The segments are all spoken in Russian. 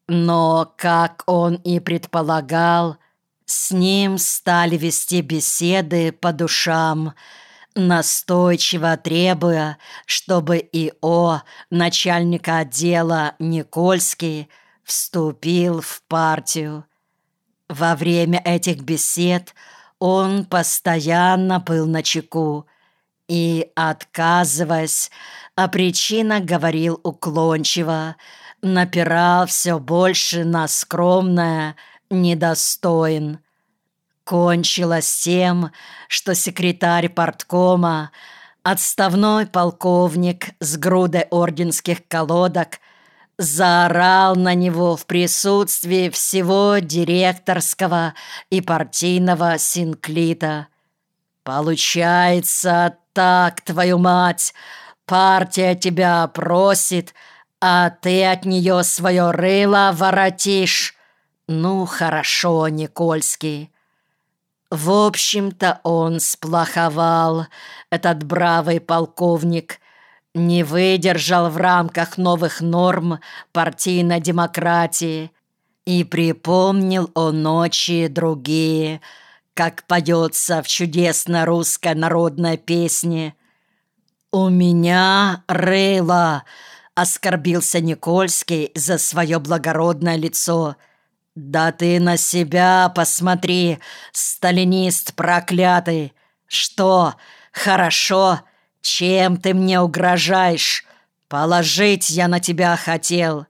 Но, как он и предполагал, с ним стали вести беседы по душам, настойчиво требуя, чтобы И.О., начальника отдела Никольский, вступил в партию. Во время этих бесед он постоянно был начеку и, отказываясь, о причинах говорил уклончиво, напирал все больше на скромное «недостоин». Кончилось тем, что секретарь парткома, отставной полковник с грудой орденских колодок, заорал на него в присутствии всего директорского и партийного синклита. «Получается так, твою мать! Партия тебя просит, а ты от нее свое рыло воротишь. Ну, хорошо, Никольский». В общем-то, он сплоховал, этот бравый полковник, не выдержал в рамках новых норм партийной демократии и припомнил о ночи другие, как поется в чудесной русской народной песне. «У меня рыло», — оскорбился Никольский за свое благородное лицо. «Да ты на себя посмотри, сталинист проклятый! Что, хорошо? Чем ты мне угрожаешь? Положить я на тебя хотел!»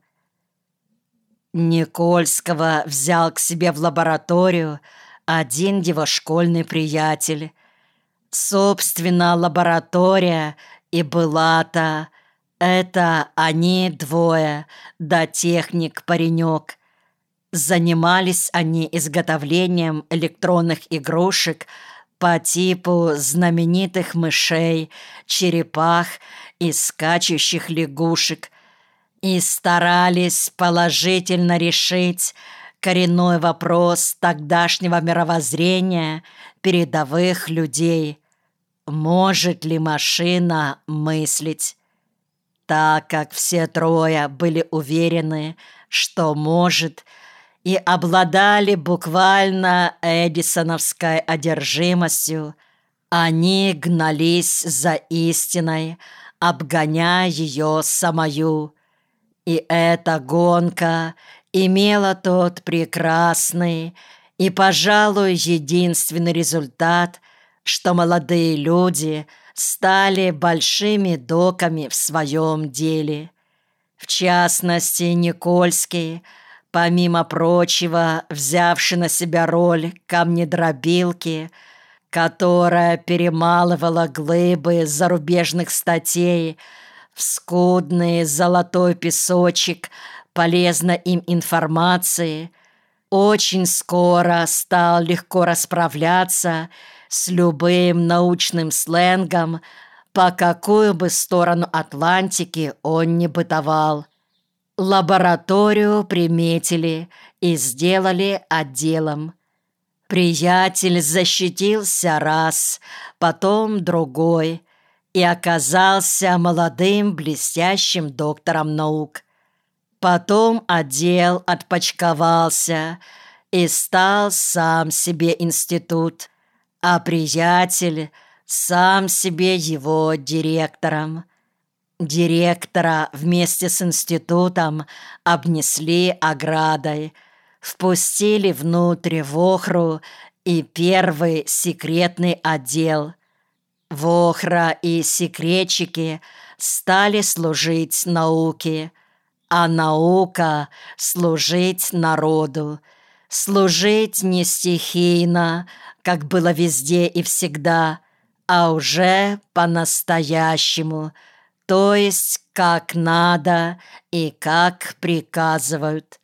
Никольского взял к себе в лабораторию один его школьный приятель. Собственно, лаборатория и была-то. Это они двое, да техник-паренек. Занимались они изготовлением электронных игрушек по типу знаменитых мышей, черепах и скачущих лягушек и старались положительно решить коренной вопрос тогдашнего мировоззрения передовых людей. Может ли машина мыслить? Так как все трое были уверены, что может, и обладали буквально эдисоновской одержимостью, они гнались за истиной, обгоняя ее самую. И эта гонка имела тот прекрасный и, пожалуй, единственный результат, что молодые люди стали большими доками в своем деле. В частности, Никольский, помимо прочего, взявший на себя роль камнедробилки, которая перемалывала глыбы зарубежных статей в скудный золотой песочек полезной им информации, очень скоро стал легко расправляться с любым научным сленгом, по какую бы сторону Атлантики он ни бытовал. Лабораторию приметили и сделали отделом. Приятель защитился раз, потом другой, и оказался молодым блестящим доктором наук. Потом отдел отпочковался и стал сам себе институт, а приятель сам себе его директором. Директора вместе с институтом обнесли оградой, впустили внутрь Вохру и первый секретный отдел. Вохра и секретчики стали служить науке, а наука — служить народу. Служить не стихийно, как было везде и всегда, а уже по-настоящему, то есть как надо и как приказывают.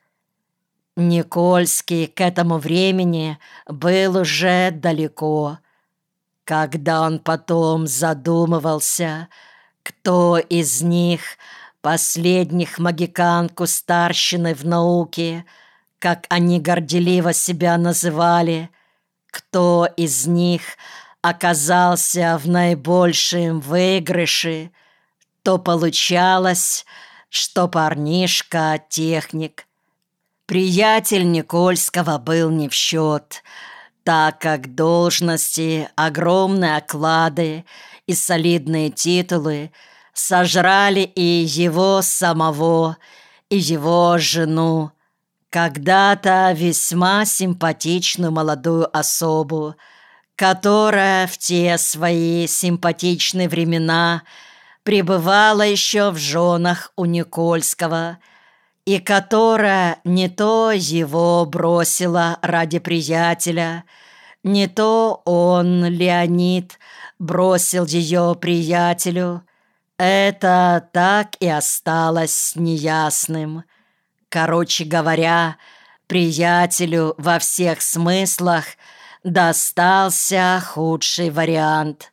Никольский к этому времени был уже далеко. Когда он потом задумывался, кто из них, последних могикан кустарщины в науке, как они горделиво себя называли, кто из них оказался в наибольшем выигрыше, то получалось, что парнишка техник. Приятель Никольского был не в счет, так как должности, огромные оклады и солидные титулы сожрали и его самого, и его жену, когда-то весьма симпатичную молодую особу, которая в те свои симпатичные времена пребывала еще в женах у Никольского, и которая не то его бросила ради приятеля, не то он, Леонид, бросил ее приятелю. Это так и осталось неясным. Короче говоря, приятелю во всех смыслах достался худший вариант.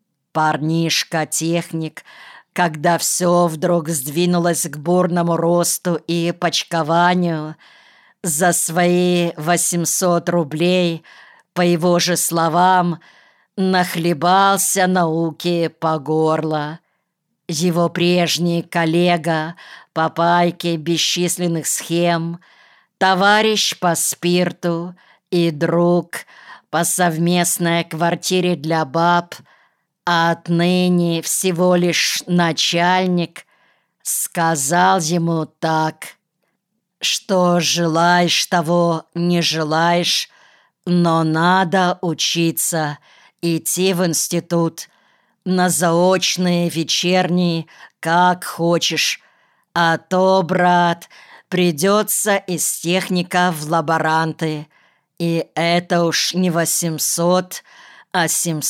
Парнишка-техник, когда все вдруг сдвинулось к бурному росту и почкованию, за свои 800 рублей, по его же словам, нахлебался науки по горло. Его прежний коллега по пайке бесчисленных схем, товарищ по спирту и друг по совместной квартире для баб, а отныне всего лишь начальник, сказал ему так, что желаешь того, не желаешь, но надо учиться, идти в институт, на заочные, вечерние, как хочешь, а то, брат, придется из техника в лаборанты, и это уж не 800, а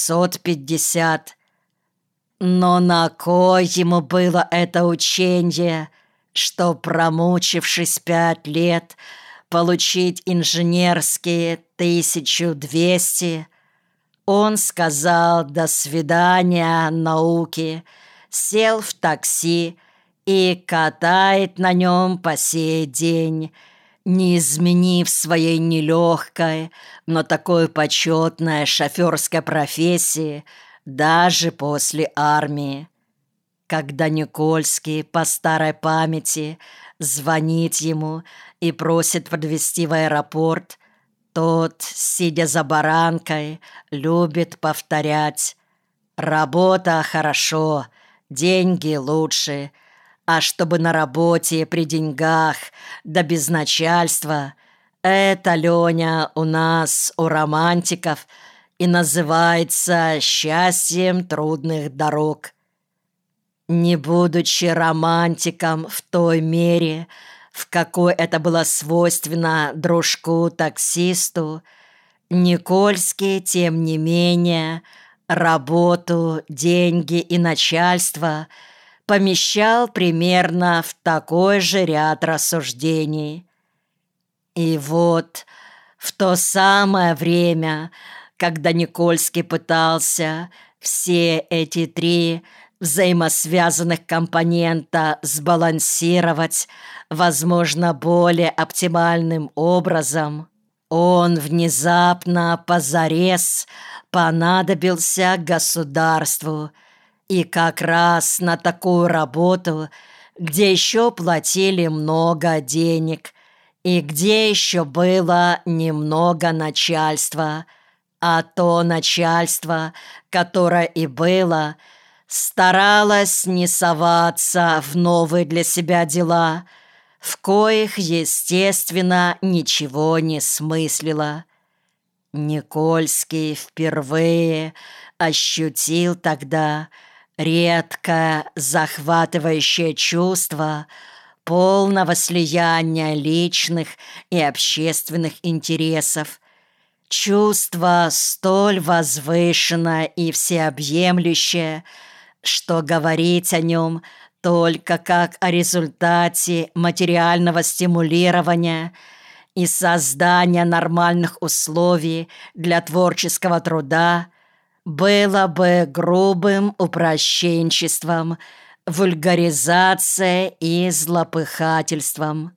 750. Но на кой ему было это ученье, что, промучившись 5 лет, получить инженерские 1200? Он сказал «до свидания, науки», сел в такси и катает на нем по сей день, не изменив своей нелегкой, но такой почетной шоферской профессии даже после армии. Когда Никольский по старой памяти звонит ему и просит подвезти в аэропорт, тот, сидя за баранкой, любит повторять: «Работа хорошо, деньги лучше, а чтобы на работе при деньгах, да без начальства, это, Леня, у нас, у романтиков, и называется счастьем трудных дорог». Не будучи романтиком в той мере, в какой это было свойственно дружку-таксисту, Никольский, тем не менее, работу, деньги и начальство помещал примерно в такой же ряд рассуждений. И вот в то самое время, когда Никольский пытался все эти 3 взаимосвязанных компонента сбалансировать, возможно, более оптимальным образом, он внезапно позарез понадобился государству, и как раз на такую работу, где еще платили много денег, и где еще было немного начальства, а то начальство, которое и было, старалась не соваться в новые для себя дела, в коих, естественно, ничего не смыслила. Никольский впервые ощутил тогда редкое захватывающее чувство полного слияния личных и общественных интересов, чувство столь возвышенное и всеобъемлющее, что говорить о нем только как о результате материального стимулирования и создания нормальных условий для творческого труда было бы грубым упрощенчеством, вульгаризацией и злопыхательством.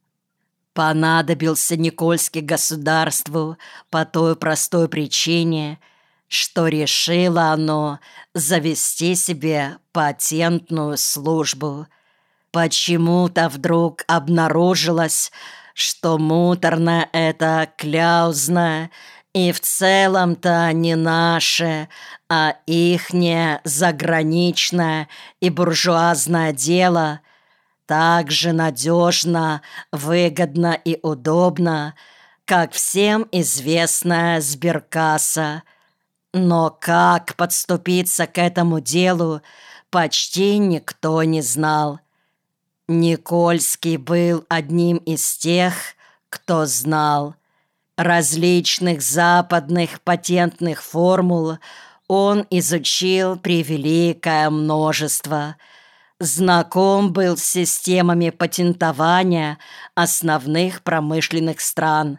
Понадобился Никольский государству по той простой причине, что решило оно завести себе патентную службу. Почему-то вдруг обнаружилось, что муторно это кляузно и в целом-то не наше, а ихнее заграничное и буржуазное дело так же надежно, выгодно и удобно, как всем известная сберкасса. Но как подступиться к этому делу, почти никто не знал. Никольский был одним из тех, кто знал. Различных западных патентных формул он изучил превеликое множество. Знаком был с системами патентования основных промышленных стран.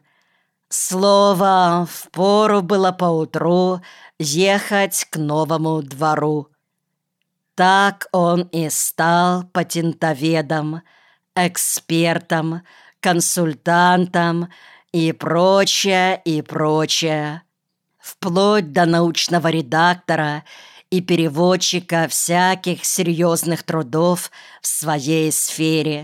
Слово, впору было поутру ехать к новому двору. Так он и стал патентоведом, экспертом, консультантом и прочее, и прочее. Вплоть до научного редактора и переводчика всяких серьезных трудов в своей сфере.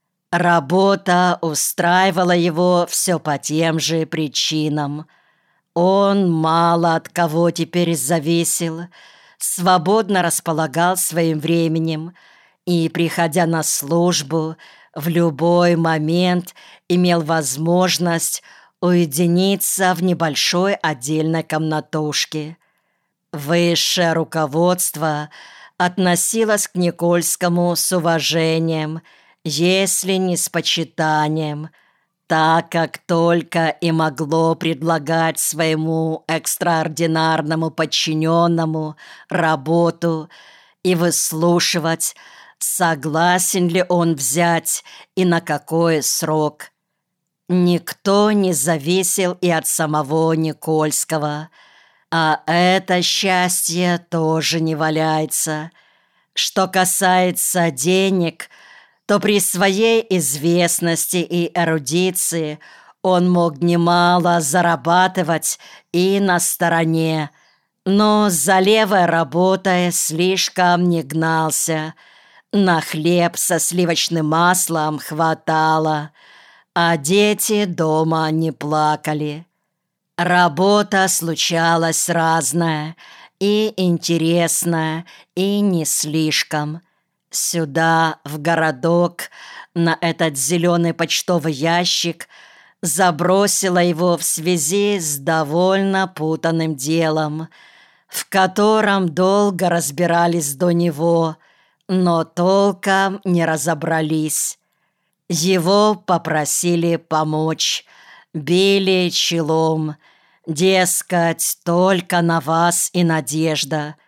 Работа устраивала его все по тем же причинам. Он мало от кого теперь зависел, свободно располагал своим временем и, приходя на службу, в любой момент имел возможность уединиться в небольшой отдельной комнатушке. Высшее руководство относилось к Никольскому с уважением, если не с почитанием, так как только и могло предлагать своему экстраординарному подчиненному работу и выслушивать, согласен ли он взять и на какой срок. Никто не зависел и от самого Никольского, а это счастье тоже не валяется. Что касается денег, то при своей известности и эрудиции он мог немало зарабатывать и на стороне, но за левой работой слишком не гнался. На хлеб со сливочным маслом хватало, а дети дома не плакали. Работа случалась разная, и интересная, и не слишком. Сюда, в городок, на этот зеленый почтовый ящик забросила его в связи с довольно путанным делом, в котором долго разбирались до него, но толком не разобрались. Его попросили помочь, били челом, дескать, только на вас и надежда.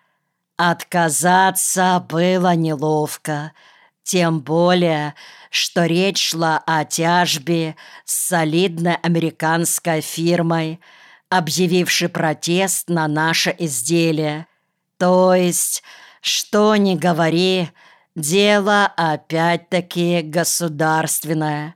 Отказаться было неловко, тем более, что речь шла о тяжбе с солидной американской фирмой, объявившей протест на наше изделие. То есть, что ни говори, дело опять-таки государственное.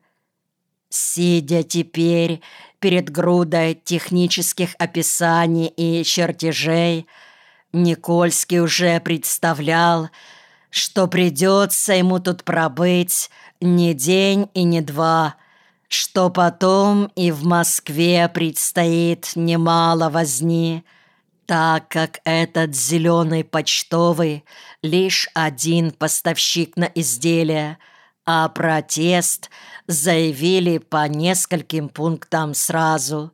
Сидя теперь перед грудой технических описаний и чертежей, Никольский уже представлял, что придется ему тут пробыть не день и не два, что потом и в Москве предстоит немало возни, так как этот зеленый почтовый лишь один поставщик на изделие, а протест заявили по нескольким пунктам сразу.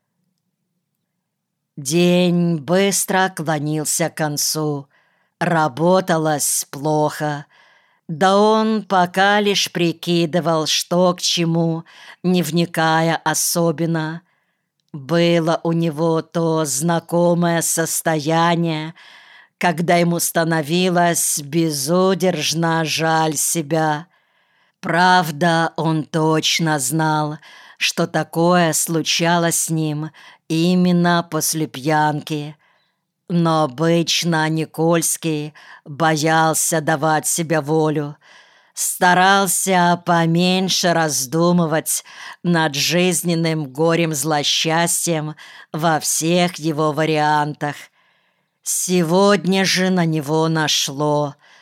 День быстро клонился к концу. Работалось плохо. Да он пока лишь прикидывал, что к чему, не вникая особенно. Было у него то знакомое состояние, когда ему становилось безудержно жаль себя. Правда, он точно знал, что такое случалось с ним именно после пьянки. Но обычно Никольский боялся давать себе волю, старался поменьше раздумывать над жизненным горем-злосчастьем во всех его вариантах. Сегодня же на него нашло,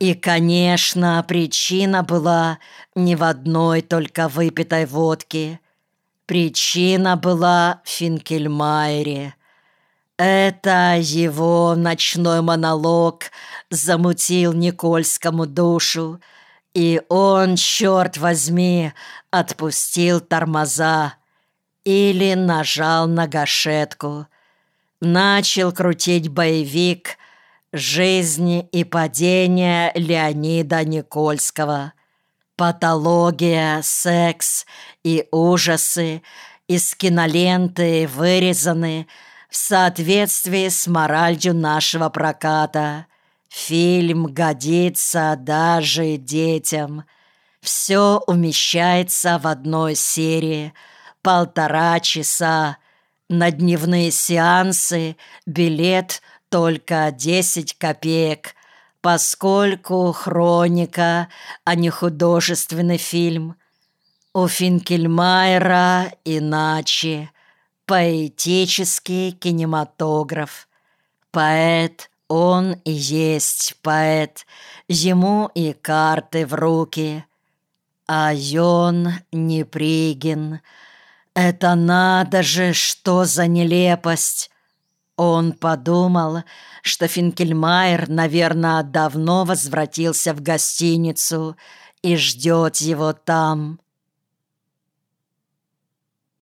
И, конечно, причина была не в одной только выпитой водке. Причина была в Финкельмайере. Это его ночной монолог замутил Никольскому душу, и он, черт возьми, отпустил тормоза или нажал на гашетку. Начал крутить боевик «Жизнь и падение Леонида Никольского». Патология, секс и ужасы из киноленты вырезаны в соответствии с моралью нашего проката. Фильм годится даже детям. Все умещается в одной серии, 1,5 часа. На дневные сеансы билет только 10 копеек, поскольку хроника, а не художественный фильм. У Финкельмайера иначе. Поэтический кинематограф. Поэт, он и есть поэт. Ему и карты в руки. А Йон Непригин. Это надо же, что за нелепость! Он подумал, что Финкельмайер, наверное, давно возвратился в гостиницу и ждет его там.